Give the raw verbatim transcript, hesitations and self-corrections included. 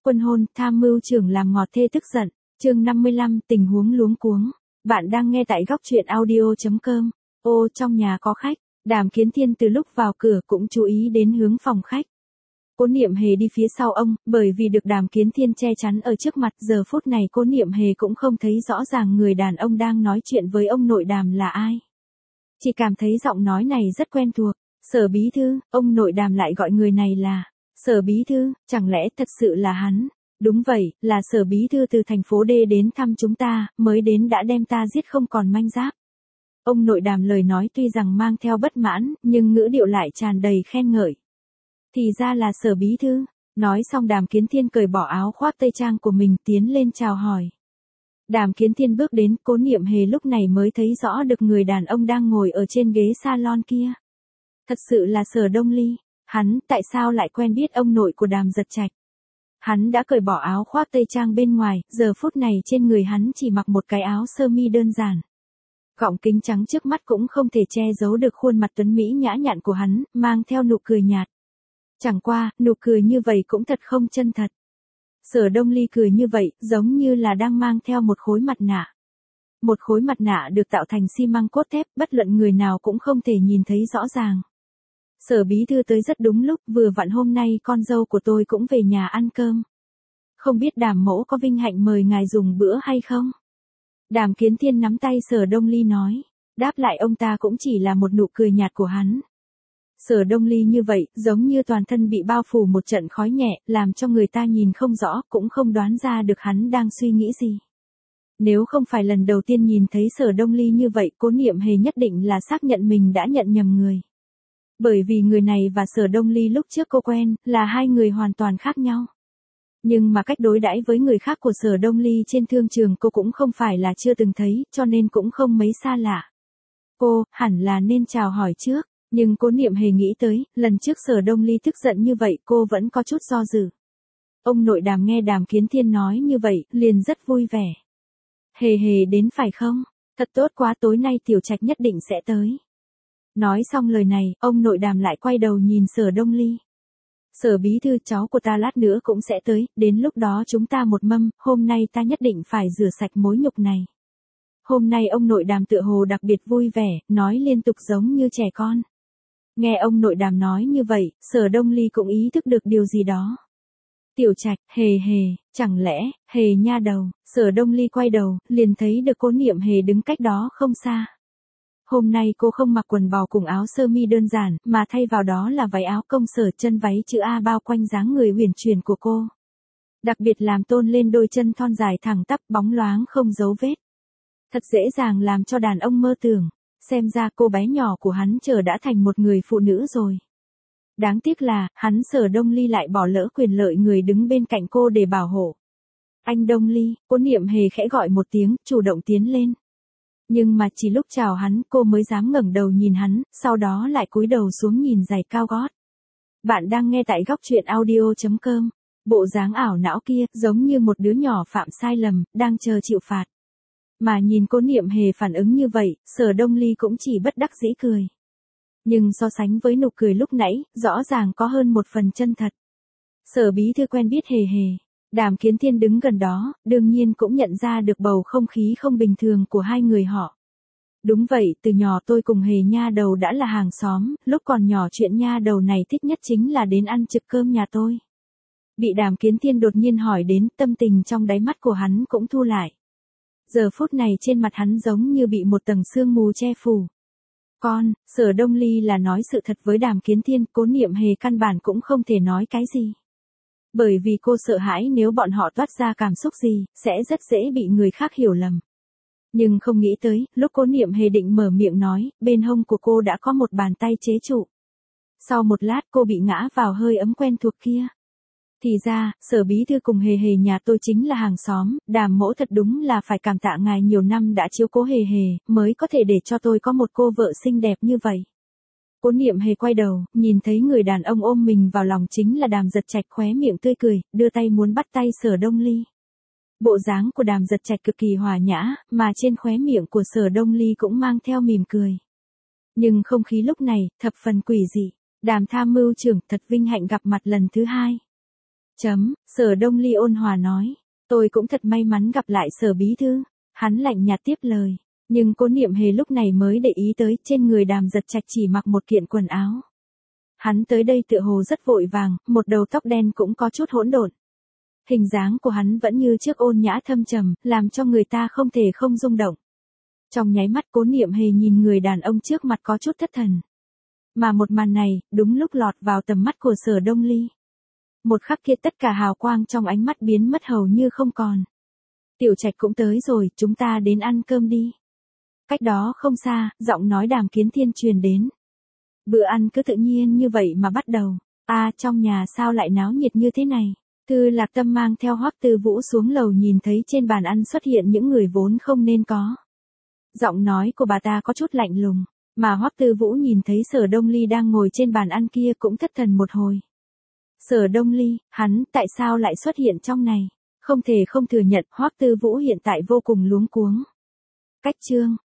Quân hôn, tham mưu trưởng làm ngọt thê tức giận. Chương năm mươi lăm, tình huống luống cuống. Bạn đang nghe tại góc truyện audio chấm com. Ô, trong nhà có khách. Đàm Kiến Thiên từ lúc vào cửa cũng chú ý đến hướng phòng khách. Cố Niệm Hề đi phía sau ông, bởi vì được Đàm Kiến Thiên che chắn ở trước mặt, giờ phút này Cố Niệm Hề cũng không thấy rõ ràng người đàn ông đang nói chuyện với ông nội Đàm là ai. Chỉ cảm thấy giọng nói này rất quen thuộc. Sở bí thư, ông nội Đàm lại gọi người này là Sở bí thư, chẳng lẽ thật sự là hắn? Đúng vậy, là Sở bí thư từ thành phố D đến thăm chúng ta, mới đến đã đem ta giết không còn manh giáp. Ông nội Đàm lời nói tuy rằng mang theo bất mãn, nhưng ngữ điệu lại tràn đầy khen ngợi. Thì ra là Sở bí thư. Nói xong Đàm Kiến Thiên cởi bỏ áo khoác tây trang của mình tiến lên chào hỏi. Đàm Kiến Thiên bước đến, Cố Niệm Hề lúc này mới thấy rõ được người đàn ông đang ngồi ở trên ghế salon kia. Thật sự là Sở Đông Ly. Hắn, tại sao lại quen biết ông nội của Đàm Giật Trạch? Hắn đã cởi bỏ áo khoác tây trang bên ngoài, giờ phút này trên người hắn chỉ mặc một cái áo sơ mi đơn giản. Gọng kính trắng trước mắt cũng không thể che giấu được khuôn mặt tuấn mỹ nhã nhặn của hắn, mang theo nụ cười nhạt. Chẳng qua, nụ cười như vậy cũng thật không chân thật. Sở Đông Ly cười như vậy, giống như là đang mang theo một khối mặt nạ. Một khối mặt nạ được tạo thành xi măng cốt thép, bất luận người nào cũng không thể nhìn thấy rõ ràng. Sở bí thư tới rất đúng lúc, vừa vặn hôm nay con dâu của tôi cũng về nhà ăn cơm. Không biết Đàm mẫu có vinh hạnh mời ngài dùng bữa hay không? Đàm Kiến Thiên nắm tay Sở Đông Ly nói. Đáp lại ông ta cũng chỉ là một nụ cười nhạt của hắn. Sở Đông Ly như vậy, giống như toàn thân bị bao phủ một trận khói nhẹ, làm cho người ta nhìn không rõ, cũng không đoán ra được hắn đang suy nghĩ gì. Nếu không phải lần đầu tiên nhìn thấy Sở Đông Ly như vậy, Cố Niệm Hề nhất định là xác nhận mình đã nhận nhầm người. Bởi vì người này và Sở Đông Ly lúc trước cô quen, là hai người hoàn toàn khác nhau. Nhưng mà cách đối đãi với người khác của Sở Đông Ly trên thương trường cô cũng không phải là chưa từng thấy, cho nên cũng không mấy xa lạ. Cô, hẳn là nên chào hỏi trước, nhưng Cố Niệm Hề nghĩ tới, lần trước Sở Đông Ly tức giận như vậy cô vẫn có chút do dự. Ông nội Đàm nghe Đàm Kiến Thiên nói như vậy, liền rất vui vẻ. Hề hề đến phải không? Thật tốt quá, tối nay Tiểu Trạch nhất định sẽ tới. Nói xong lời này, ông nội Đàm lại quay đầu nhìn Sở Đông Ly. Sở bí thư, cháu của ta lát nữa cũng sẽ tới, đến lúc đó chúng ta một mâm, hôm nay ta nhất định phải rửa sạch mối nhục này. Hôm nay ông nội Đàm tựa hồ đặc biệt vui vẻ, nói liên tục giống như trẻ con. Nghe ông nội Đàm nói như vậy, Sở Đông Ly cũng ý thức được điều gì đó. Tiểu Trạch, hề hề, chẳng lẽ, hề nha đầu. Sở Đông Ly quay đầu, liền thấy được Cố Niệm Hề đứng cách đó không xa. Hôm nay cô không mặc quần bò cùng áo sơ mi đơn giản, mà thay vào đó là váy áo công sở, chân váy chữ A bao quanh dáng người uyển chuyển của cô. Đặc biệt làm tôn lên đôi chân thon dài thẳng tắp bóng loáng không dấu vết. Thật dễ dàng làm cho đàn ông mơ tưởng, xem ra cô bé nhỏ của hắn chờ đã thành một người phụ nữ rồi. Đáng tiếc là, hắn Sở Đông Ly lại bỏ lỡ quyền lợi người đứng bên cạnh cô để bảo hộ. Anh Đông Ly, Cố Niệm Hề khẽ gọi một tiếng, chủ động tiến lên. Nhưng mà chỉ lúc chào hắn cô mới dám ngẩng đầu nhìn hắn, sau đó lại cúi đầu xuống nhìn giày cao gót. Bạn đang nghe tại góc truyện audio chấm com. Bộ dáng ảo não kia, giống như một đứa nhỏ phạm sai lầm, đang chờ chịu phạt. Mà nhìn Cố Niệm Hề phản ứng như vậy, Sở Đông Ly cũng chỉ bất đắc dĩ cười. Nhưng so sánh với nụ cười lúc nãy, rõ ràng có hơn một phần chân thật. Sở bí thư quen biết hề hề. Đàm Kiến Thiên đứng gần đó, đương nhiên cũng nhận ra được bầu không khí không bình thường của hai người họ. Đúng vậy, từ nhỏ tôi cùng hề nha đầu đã là hàng xóm, lúc còn nhỏ chuyện nha đầu này thích nhất chính là đến ăn trực cơm nhà tôi. Bị Đàm Kiến Thiên đột nhiên hỏi đến, tâm tình trong đáy mắt của hắn cũng thu lại. Giờ phút này trên mặt hắn giống như bị một tầng sương mù che phủ. Con, Sở Đông Ly là nói sự thật với Đàm Kiến Thiên, Cố Niệm Hề căn bản cũng không thể nói cái gì. Bởi vì cô sợ hãi nếu bọn họ toát ra cảm xúc gì, sẽ rất dễ bị người khác hiểu lầm. Nhưng không nghĩ tới, lúc Cố Niệm Hề định mở miệng nói, bên hông của cô đã có một bàn tay chế trụ. Sau một lát cô bị ngã vào hơi ấm quen thuộc kia. Thì ra, Sở bí thư cùng hề hề nhà tôi chính là hàng xóm, Đàm mẫu thật đúng là phải cảm tạ ngài nhiều năm đã chiếu cố hề hề, mới có thể để cho tôi có một cô vợ xinh đẹp như vậy. Cố Niệm Hề quay đầu, nhìn thấy người đàn ông ôm mình vào lòng chính là Đàm Giật Trạch, khóe miệng tươi cười, đưa tay muốn bắt tay Sở Đông Ly. Bộ dáng của Đàm Giật Trạch cực kỳ hòa nhã, mà trên khóe miệng của Sở Đông Ly cũng mang theo mỉm cười. Nhưng không khí lúc này, thập phần quỷ dị. Đàm tham mưu trưởng thật vinh hạnh gặp mặt lần thứ hai. Chấm, Sở Đông Ly ôn hòa nói. Tôi cũng thật may mắn gặp lại Sở bí thư. Hắn lạnh nhạt tiếp lời. Nhưng Cố Niệm Hề lúc này mới để ý tới trên người Đàm Giật Trạch chỉ mặc một kiện quần áo. Hắn tới đây tựa hồ rất vội vàng, một đầu tóc đen cũng có chút hỗn độn. Hình dáng của hắn vẫn như trước ôn nhã thâm trầm, làm cho người ta không thể không rung động. Trong nháy mắt Cố Niệm Hề nhìn người đàn ông trước mặt có chút thất thần. Mà một màn này, đúng lúc lọt vào tầm mắt của Sở Đông Ly. Một khắc kia tất cả hào quang trong ánh mắt biến mất hầu như không còn. Tiểu Trạch cũng tới rồi, chúng ta đến ăn cơm đi. Cách đó không xa, giọng nói Đàm Kiến Thiên truyền đến. Bữa ăn cứ tự nhiên như vậy mà bắt đầu. A à, trong nhà sao lại náo nhiệt như thế này? Thư Lạc Tâm mang theo Hoắc Tư Vũ xuống lầu nhìn thấy trên bàn ăn xuất hiện những người vốn không nên có. Giọng nói của bà ta có chút lạnh lùng, mà Hoắc Tư Vũ nhìn thấy Sở Đông Ly đang ngồi trên bàn ăn kia cũng thất thần một hồi. Sở Đông Ly, hắn tại sao lại xuất hiện trong này? Không thể không thừa nhận Hoắc Tư Vũ hiện tại vô cùng luống cuống. Cách chương